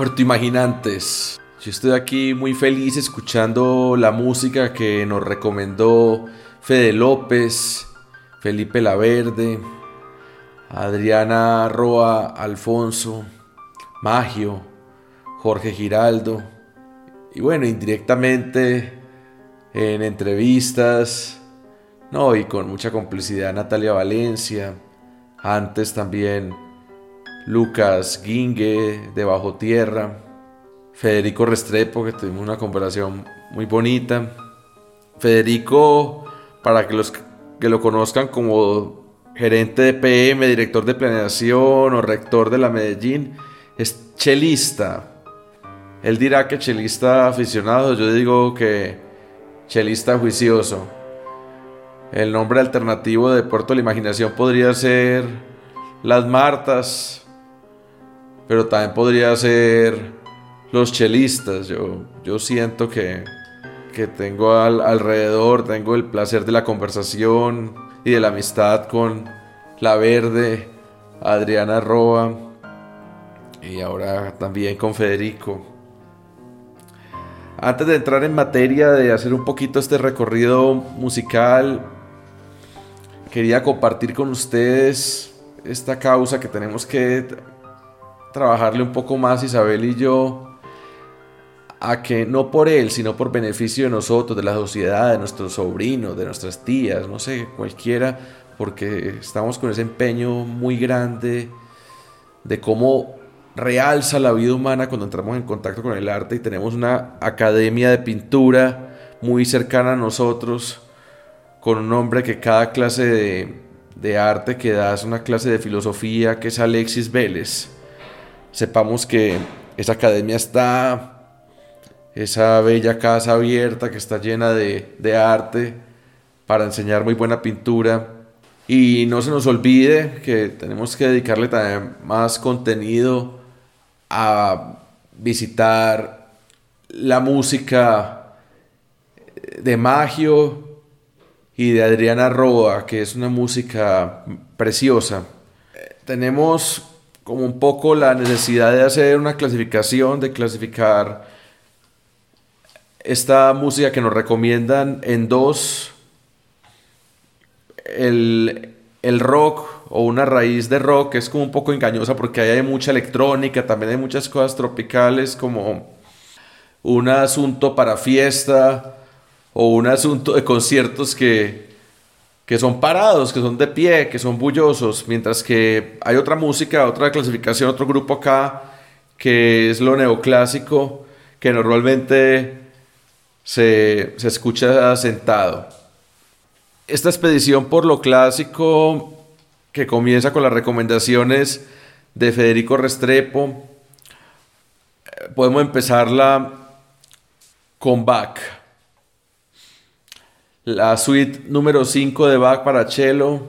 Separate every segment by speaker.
Speaker 1: Puerto Imaginantes. Yo estoy aquí muy feliz escuchando la música que nos recomendó Fede López, Felipe Laverde, Adriana Roa Alfonso, Magio, Jorge Giraldo y bueno, indirectamente en entrevistas, no, y con mucha complicidad Natalia Valencia, antes también Lucas Guingue de Bajo Tierra, Federico Restrepo, que tuvimos una conversación muy bonita. Federico, para que los que lo conozcan como gerente de PM, director de planeación o rector de la Medellín, es chelista. Él dirá que chelista aficionado, yo digo que chelista juicioso. El nombre alternativo de Puerto de la Imaginación podría ser Las Martas, pero también podría ser Los Chelistas. Yo siento que tengo alrededor, tengo el placer de la conversación y de la amistad con Laverde, Adriana Roa y ahora también con Federico. Antes de entrar en materia de hacer un poquito este recorrido musical, quería compartir con ustedes esta causa que tenemos que trabajarle un poco más Isabel y yo, a que no por él, sino por beneficio de nosotros, de la sociedad, de nuestros sobrinos, de nuestras tías, no sé, cualquiera, porque estamos con ese empeño muy grande de cómo realza la vida humana cuando entramos en contacto con el arte, y tenemos una academia de pintura muy cercana a nosotros, con un hombre que cada clase de arte que da es una clase de filosofía, que es Alexis Vélez. Sepamos que esa academia está, esa bella casa abierta que está llena de arte para enseñar muy buena pintura. Y no se nos olvide que tenemos que dedicarle también más contenido a visitar la música de Magio y de Adriana Roa, que es una música preciosa. Tenemos como un poco la necesidad de hacer una clasificación, de clasificar esta música que nos recomiendan en dos: el rock o una raíz de rock, que es como un poco engañosa porque ahí hay mucha electrónica, también hay muchas cosas tropicales, como un asunto para fiesta o un asunto de conciertos que son parados, que son de pie, que son bullosos, mientras que hay otra música, otra clasificación, otro grupo acá, que es lo neoclásico, que normalmente se escucha sentado. Esta expedición por lo clásico, que comienza con las recomendaciones de Federico Restrepo, podemos empezarla con Bach. La suite número 5 de Bach para cello,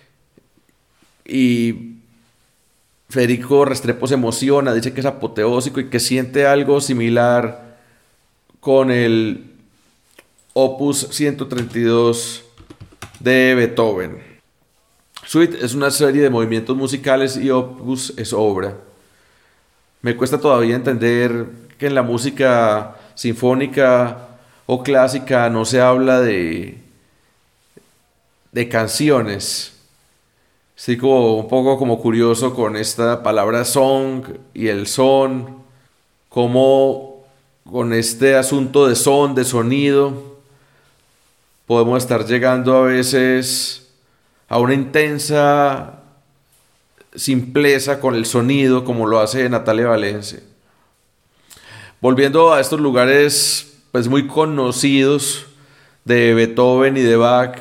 Speaker 1: y Federico Restrepo se emociona, dice que es apoteósico y que siente algo similar con el Opus 132 de Beethoven. Suite es una serie de movimientos musicales y Opus es obra. Me cuesta todavía entender que en la música sinfónica o clásica no se habla de canciones. Estoy como un poco como curioso con esta palabra song y el son, como con este asunto de son, de sonido, podemos estar llegando a veces a una intensa simpleza con el sonido, como lo hace Natalia Valencia. Volviendo a estos lugares pues muy conocidos de Beethoven y de Bach,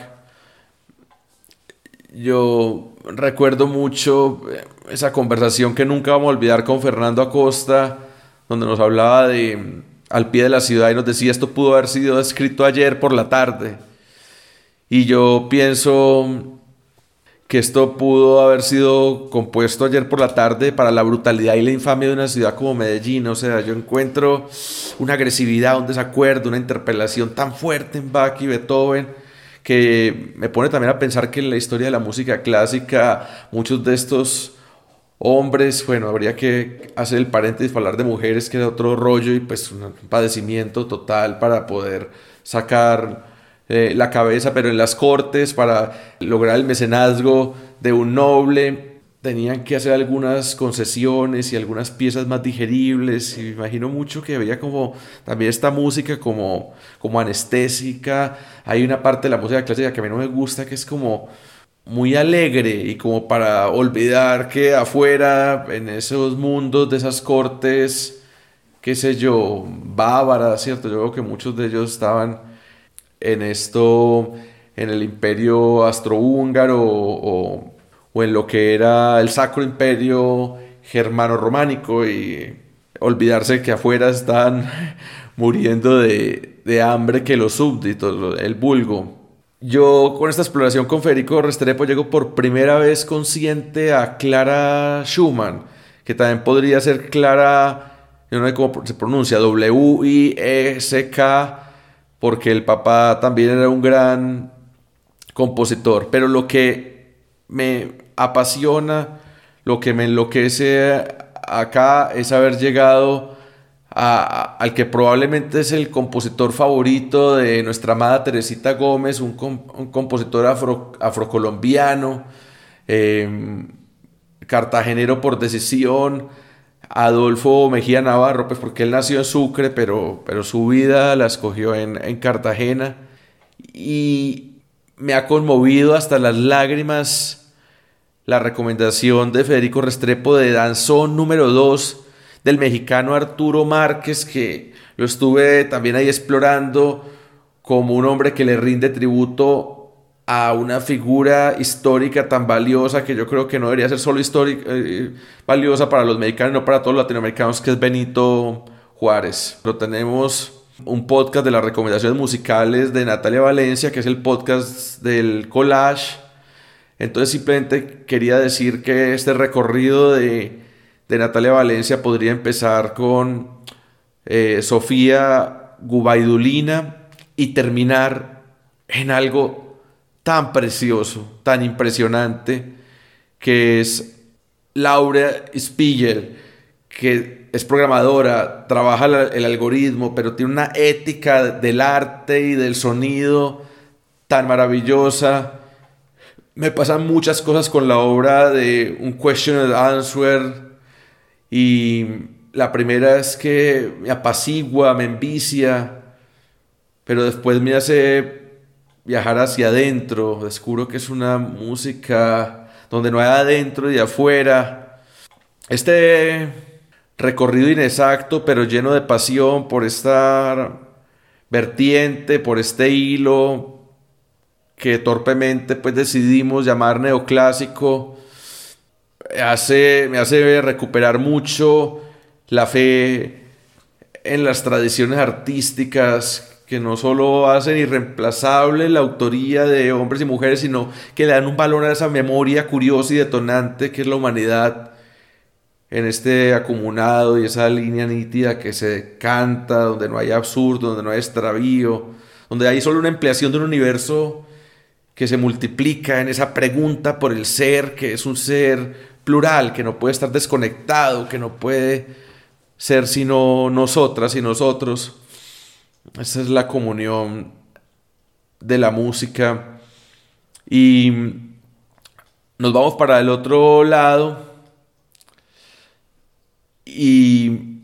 Speaker 1: yo recuerdo mucho esa conversación que nunca vamos a olvidar con Fernando Acosta, donde nos hablaba de Al pie de la ciudad y nos decía: esto pudo haber sido escrito ayer por la tarde. Y yo pienso que esto pudo haber sido compuesto ayer por la tarde para la brutalidad y la infamia de una ciudad como Medellín. O sea, yo encuentro una agresividad, un desacuerdo, una interpelación tan fuerte en Bach y Beethoven, que me pone también a pensar que en la historia de la música clásica muchos de estos hombres. Bueno, habría que hacer el paréntesis para hablar de mujeres, que era otro rollo y pues un padecimiento total para poder sacar la cabeza, pero en las cortes, para lograr el mecenazgo de un noble, tenían que hacer algunas concesiones y algunas piezas más digeribles. Y me imagino mucho que había como también esta música como anestésica. Hay una parte de la música clásica que a mí no me gusta, que es como muy alegre y como para olvidar que afuera, en esos mundos de esas cortes, qué sé yo, bávaras, ¿cierto? Yo creo que muchos de ellos estaban en esto, en el imperio astrohúngaro o en lo que era el Sacro Imperio Germano-Románico y olvidarse que afuera están muriendo de hambre que los súbditos, el vulgo. Yo con esta exploración con Federico Restrepo llego por primera vez consciente a Clara Schumann, que también podría ser Clara, yo no sé cómo se pronuncia, Wiesk, porque el papá también era un gran compositor. Pero lo que me apasiona, lo que me enloquece acá es haber llegado al que probablemente es el compositor favorito de nuestra amada Teresita Gómez, un compositor afrocolombiano, eh, cartagenero por decisión, Adolfo Mejía Navarro, pues porque él nació en Sucre, pero su vida la escogió en Cartagena. Y me ha conmovido hasta las lágrimas la recomendación de Federico Restrepo de Danzón número 2 del mexicano Arturo Márquez, que lo estuve también ahí explorando como un hombre que le rinde tributo a una figura histórica tan valiosa, que yo creo que no debería ser solo histórica, valiosa para los mexicanos, no para todos los latinoamericanos, que es Benito Juárez. Pero tenemos un podcast de las recomendaciones musicales de Natalia Valencia, que es el podcast del collage. Entonces simplemente quería decir que este recorrido de Natalia Valencia podría empezar con Sofía Gubaidulina y terminar en algo tan precioso, tan impresionante, que es Laura Spiegel, que es programadora, trabaja el algoritmo, pero tiene una ética del arte y del sonido tan maravillosa. Me pasan muchas cosas con la obra de Un Question and Answer, y la primera es que me apacigua, me envicia, pero después me hace viajar hacia adentro. Descubro que es una música donde no hay adentro y afuera. Este recorrido inexacto, pero lleno de pasión por esta vertiente, por este hilo que torpemente pues decidimos llamar neoclásico, me hace recuperar mucho la fe en las tradiciones artísticas, que no solo hacen irreemplazable la autoría de hombres y mujeres, sino que le dan un valor a esa memoria curiosa y detonante que es la humanidad en este acumulado, y esa línea nítida que se canta, donde no hay absurdo, donde no hay extravío, donde hay solo una ampliación de un universo que se multiplica en esa pregunta por el ser, que es un ser plural, que no puede estar desconectado, que no puede ser sino nosotras y nosotros. Esa es la comunión de la música. Y nos vamos para el otro lado y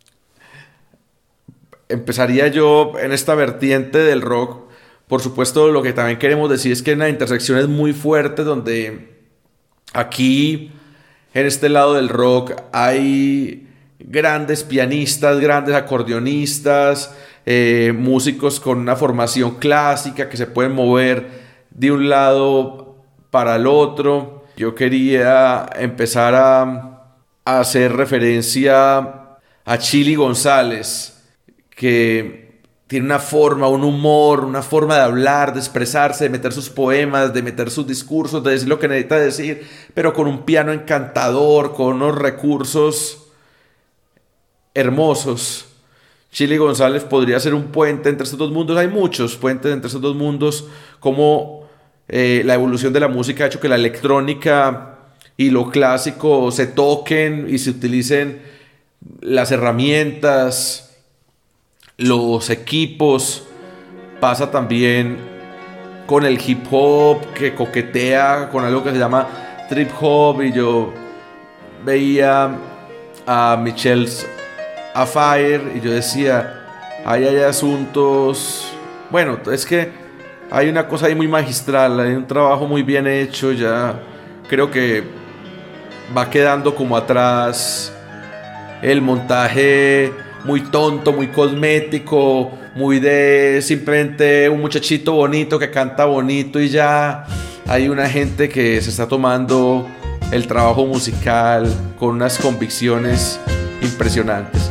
Speaker 1: empezaría yo en esta vertiente del rock. Por supuesto, lo que también queremos decir es que hay una intersección es muy fuerte, donde aquí, en este lado del rock, hay grandes pianistas, grandes acordeonistas, músicos con una formación clásica que se pueden mover de un lado para el otro. Yo quería empezar a hacer referencia a Chili González, que tiene una forma, un humor, una forma de hablar, de expresarse, de meter sus poemas, de meter sus discursos, de decir lo que necesita decir, pero con un piano encantador, con unos recursos hermosos. Chili González podría ser un puente entre estos dos mundos. Hay muchos puentes entre estos dos mundos, como la evolución de la música ha hecho que la electrónica y lo clásico se toquen y se utilicen las herramientas, los equipos. Pasa también con el hip hop, que coquetea con algo que se llama trip hop, y yo veía a Michelle Afire y yo decía, ahí hay asuntos, bueno, es que hay una cosa ahí muy magistral, hay un trabajo muy bien hecho. Ya creo que va quedando como atrás el montaje muy tonto, muy cosmético, muy de simplemente un muchachito bonito que canta bonito y ya. Hay una gente que se está tomando el trabajo musical con unas convicciones impresionantes.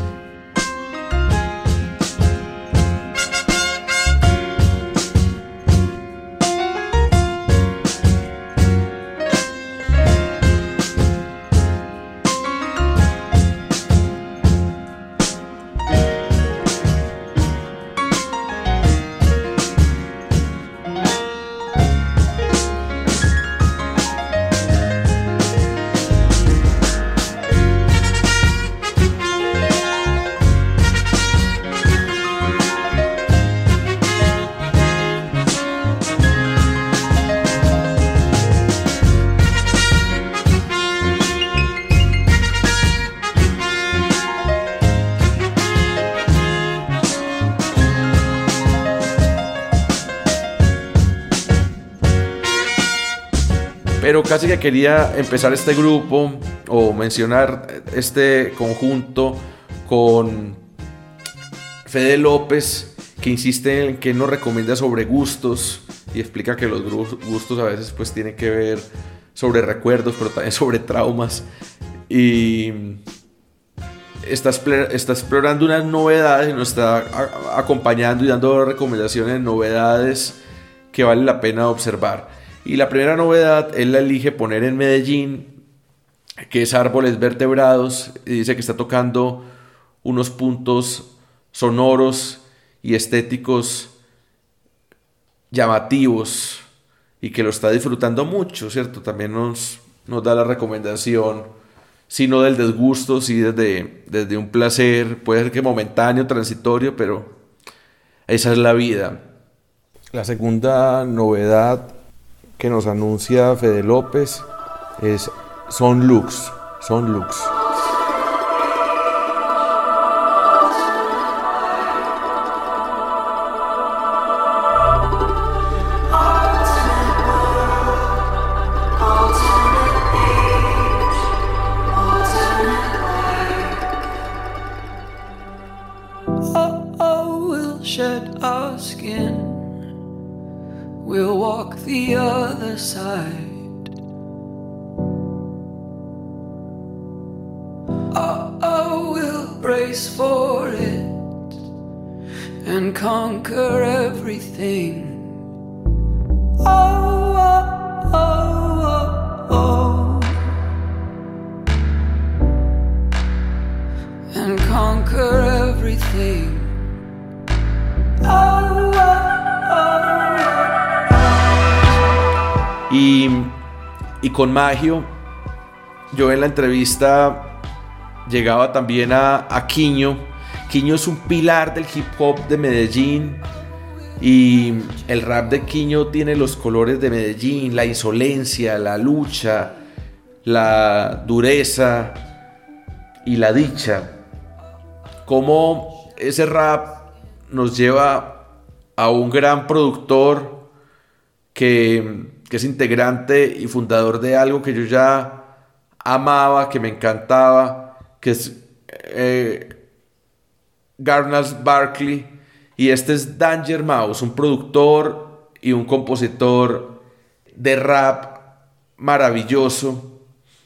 Speaker 1: Pero casi que quería empezar este grupo o mencionar este conjunto con Fede López, que insiste en que nos recomienda sobre gustos y explica que los gustos a veces pues tienen que ver sobre recuerdos, pero también sobre traumas. Y está explorando unas novedades y nos está acompañando y dando recomendaciones, novedades que vale la pena observar. Y la primera novedad él la elige poner en Medellín, que es Árboles Vertebrados, y dice que está tocando unos puntos sonoros y estéticos llamativos y que lo está disfrutando mucho, ¿cierto? También nos da la recomendación, si no del desgusto, sí desde un placer, puede ser que momentáneo, transitorio, pero esa es la vida. La segunda novedad que nos anuncia Fede López es Son Lux.
Speaker 2: We'll shed our skin, we'll walk the other side. We'll brace for it and conquer everything. And conquer everything.
Speaker 1: Y con Magio, yo en la entrevista llegaba también a Quiño. Quiño es un pilar del hip hop de Medellín, y el rap de Quiño tiene los colores de Medellín, la insolencia, la lucha, la dureza y la dicha. Cómo ese rap nos lleva a un gran productor que es integrante y fundador de algo que yo ya amaba, que me encantaba, que es Gnarls Barkley, y este es Danger Mouse, un productor y un compositor de rap maravilloso.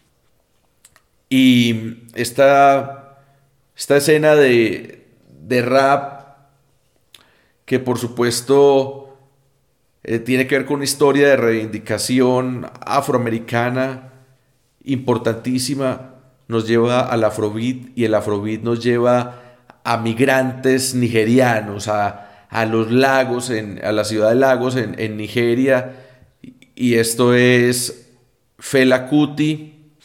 Speaker 1: Y esta escena de rap, que por supuesto tiene que ver con una historia de reivindicación afroamericana importantísima, nos lleva al Afrobeat, y el Afrobeat nos lleva a migrantes nigerianos, a los lagos, a la ciudad de Lagos en Nigeria. Y esto es Fela Kuti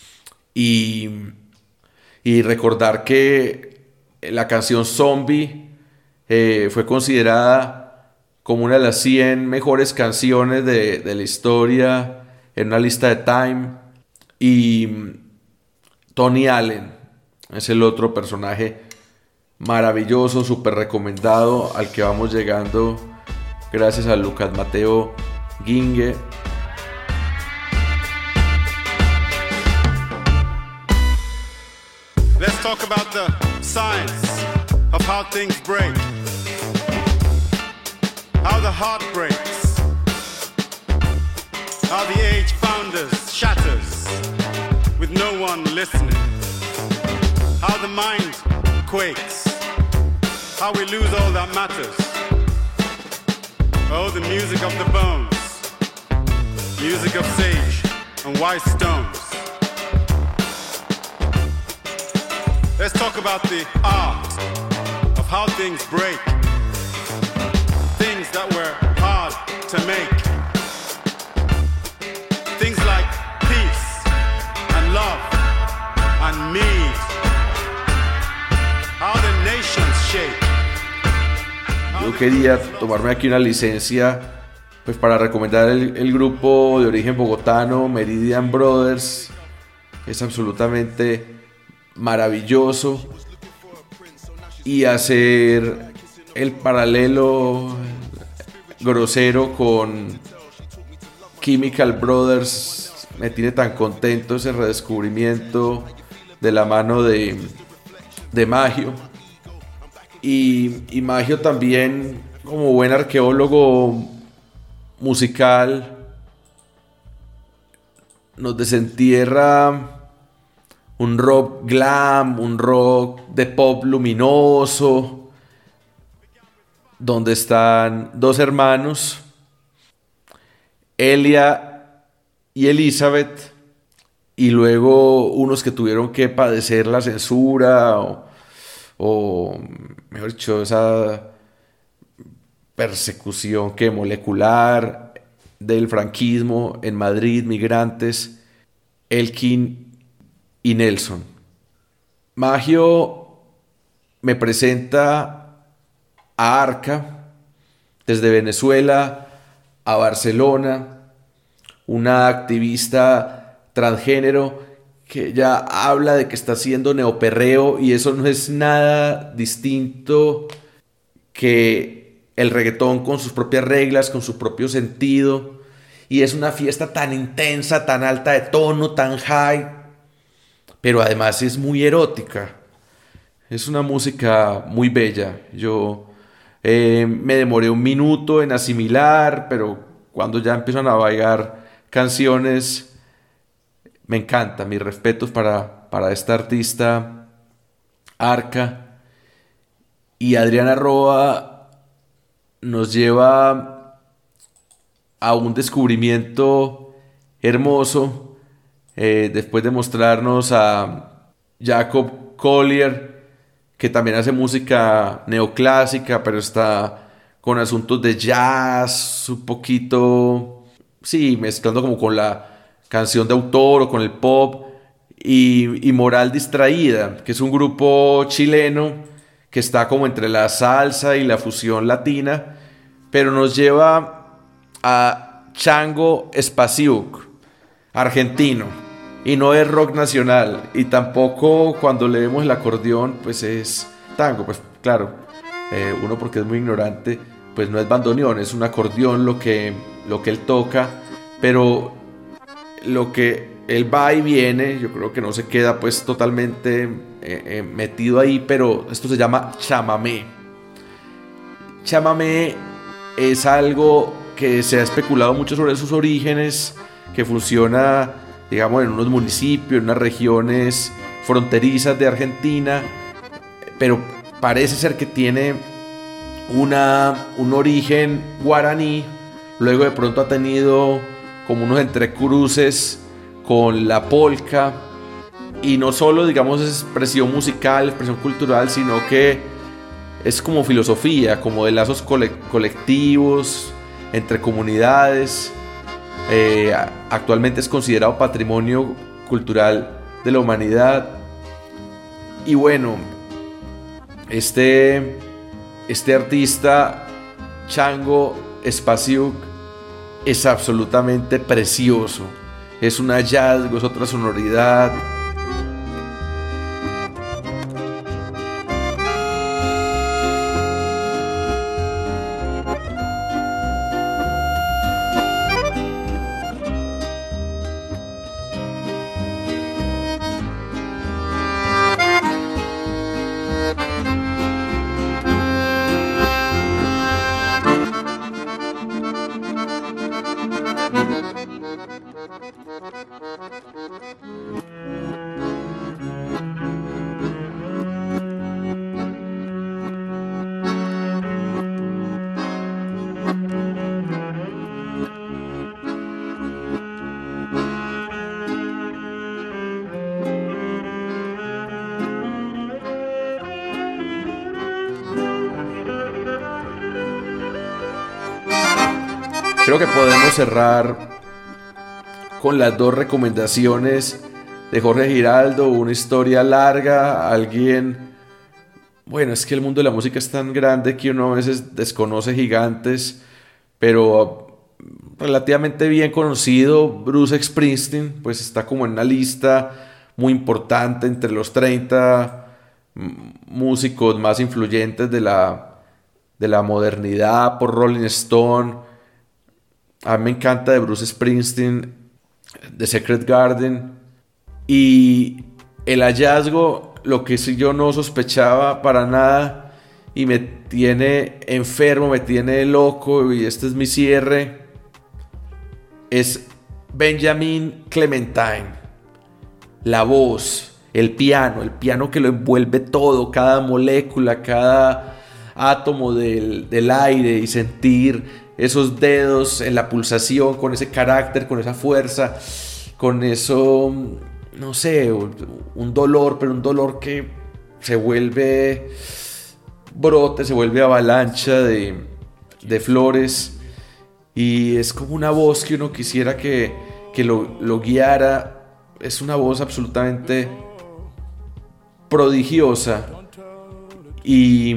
Speaker 1: y, y recordar que la canción Zombie fue considerada como una de las 100 mejores canciones de la historia en una lista de Time. Y Tony Allen es el otro personaje maravilloso, súper recomendado, al que vamos llegando gracias a Lucas Mateo Ginge.
Speaker 3: Let's talk about the science of how things break, how the heart breaks, how the age founders shatters with no one listening, how the mind quakes, how we lose all that matters. Oh, the music of the bones, music of sage and white stones. Let's talk about the art of how things break, things that were hard to make, things like peace and love and need, how the nations shake.
Speaker 1: Yo quería tomarme aquí una licencia pues para recomendar el grupo de origen bogotano Meridian Brothers. Es absolutamente maravilloso, y hacer el paralelo grosero con Chemical Brothers me tiene tan contento, ese redescubrimiento de la mano de Maggio. Y Maggio también, como buen arqueólogo musical, nos desentierra un rock glam, un rock de pop luminoso, donde están dos hermanos, Elia y Elizabeth, y luego unos que tuvieron que padecer la censura o mejor dicho, esa persecución molecular del franquismo en Madrid, migrantes, Elkin y Nelson. Maggio me presenta a Arca, desde Venezuela a Barcelona, una activista transgénero que ya habla de que está haciendo neoperreo, y eso no es nada distinto que el reggaetón con sus propias reglas, con su propio sentido, y es una fiesta tan intensa, tan alta de tono, tan high, pero además es muy erótica. Es una música muy bella. Yo me demoré un minuto en asimilar, pero cuando ya empiezan a bailar canciones, me encanta. Mis respetos para esta artista, Arca. Y Adriana Roa nos lleva a un descubrimiento hermoso, después de mostrarnos a Jacob Collier, que también hace música neoclásica, pero está con asuntos de jazz, un poquito, sí, mezclando como con la canción de autor o con el pop, y Moral Distraída, que es un grupo chileno que está como entre la salsa y la fusión latina, pero nos lleva a Chango Spasiuk, argentino, y no es rock nacional, y tampoco cuando leemos el acordeón pues es tango. Pues claro, uno, porque es muy ignorante, pues no es bandoneón, es un acordeón lo que él toca, pero lo que él va y viene, yo creo que no se queda pues totalmente metido ahí, pero esto se llama chamamé. Chamamé es algo que se ha especulado mucho sobre sus orígenes, que funciona, digamos, en unos municipios, en unas regiones fronterizas de Argentina, pero parece ser que tiene un origen guaraní. Luego de pronto ha tenido como unos entrecruces con la polka, y no solo, digamos, es expresión musical, expresión cultural, sino que es como filosofía, como de lazos colectivos entre comunidades. Actualmente es considerado patrimonio cultural de la humanidad. Y bueno, este artista, Chango Spasiuk, es absolutamente precioso. Es un hallazgo, es otra sonoridad. Creo que podemos cerrar con las dos recomendaciones de Jorge Giraldo. Una historia larga, alguien... Bueno, es que el mundo de la música es tan grande que uno a veces desconoce gigantes, pero relativamente bien conocido. Bruce Springsteen, pues está como en una lista muy importante entre los 30 músicos más influyentes de la modernidad por Rolling Stone. A mí me encanta de Bruce Springsteen, The Secret Garden. Y el hallazgo, lo que sí yo no sospechaba para nada y me tiene enfermo, me tiene loco, y este es mi cierre, es Benjamin Clementine. La voz, el piano que lo envuelve todo, cada molécula, cada átomo del aire, y sentir esos dedos en la pulsación, con ese carácter, con esa fuerza, con eso, no sé, un dolor, pero un dolor que se vuelve brote, se vuelve avalancha de flores, y es como una voz que uno quisiera que lo guiara. Es una voz absolutamente prodigiosa, y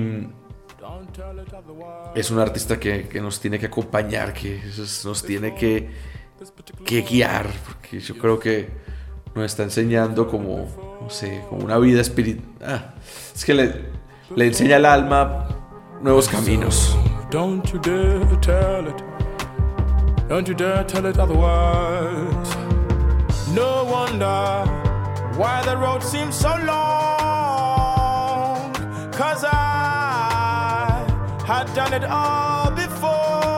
Speaker 1: es un artista que nos tiene que acompañar, que nos tiene que guiar, porque yo creo que nos está enseñando como, no sé, como una vida espiritual. Es que le enseña al alma nuevos caminos.
Speaker 4: Don't you dare tell it. Don't you dare tell it otherwise. No wonder why the road seems so long, 'cause I had done it all before,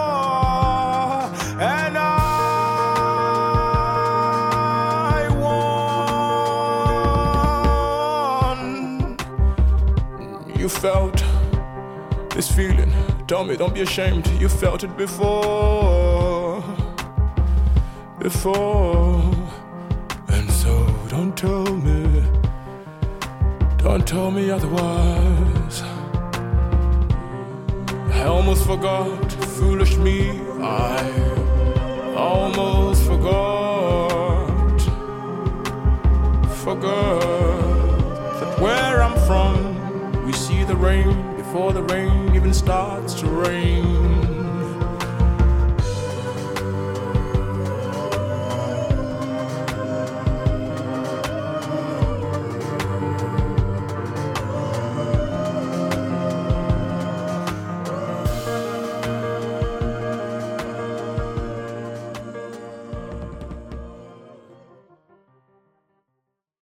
Speaker 4: and I won. You felt this feeling, tell me, don't be ashamed, you felt it before, and so don't tell me otherwise. I almost forgot, foolish me, I almost forgot that where I'm from, we see the rain before the rain even starts to rain.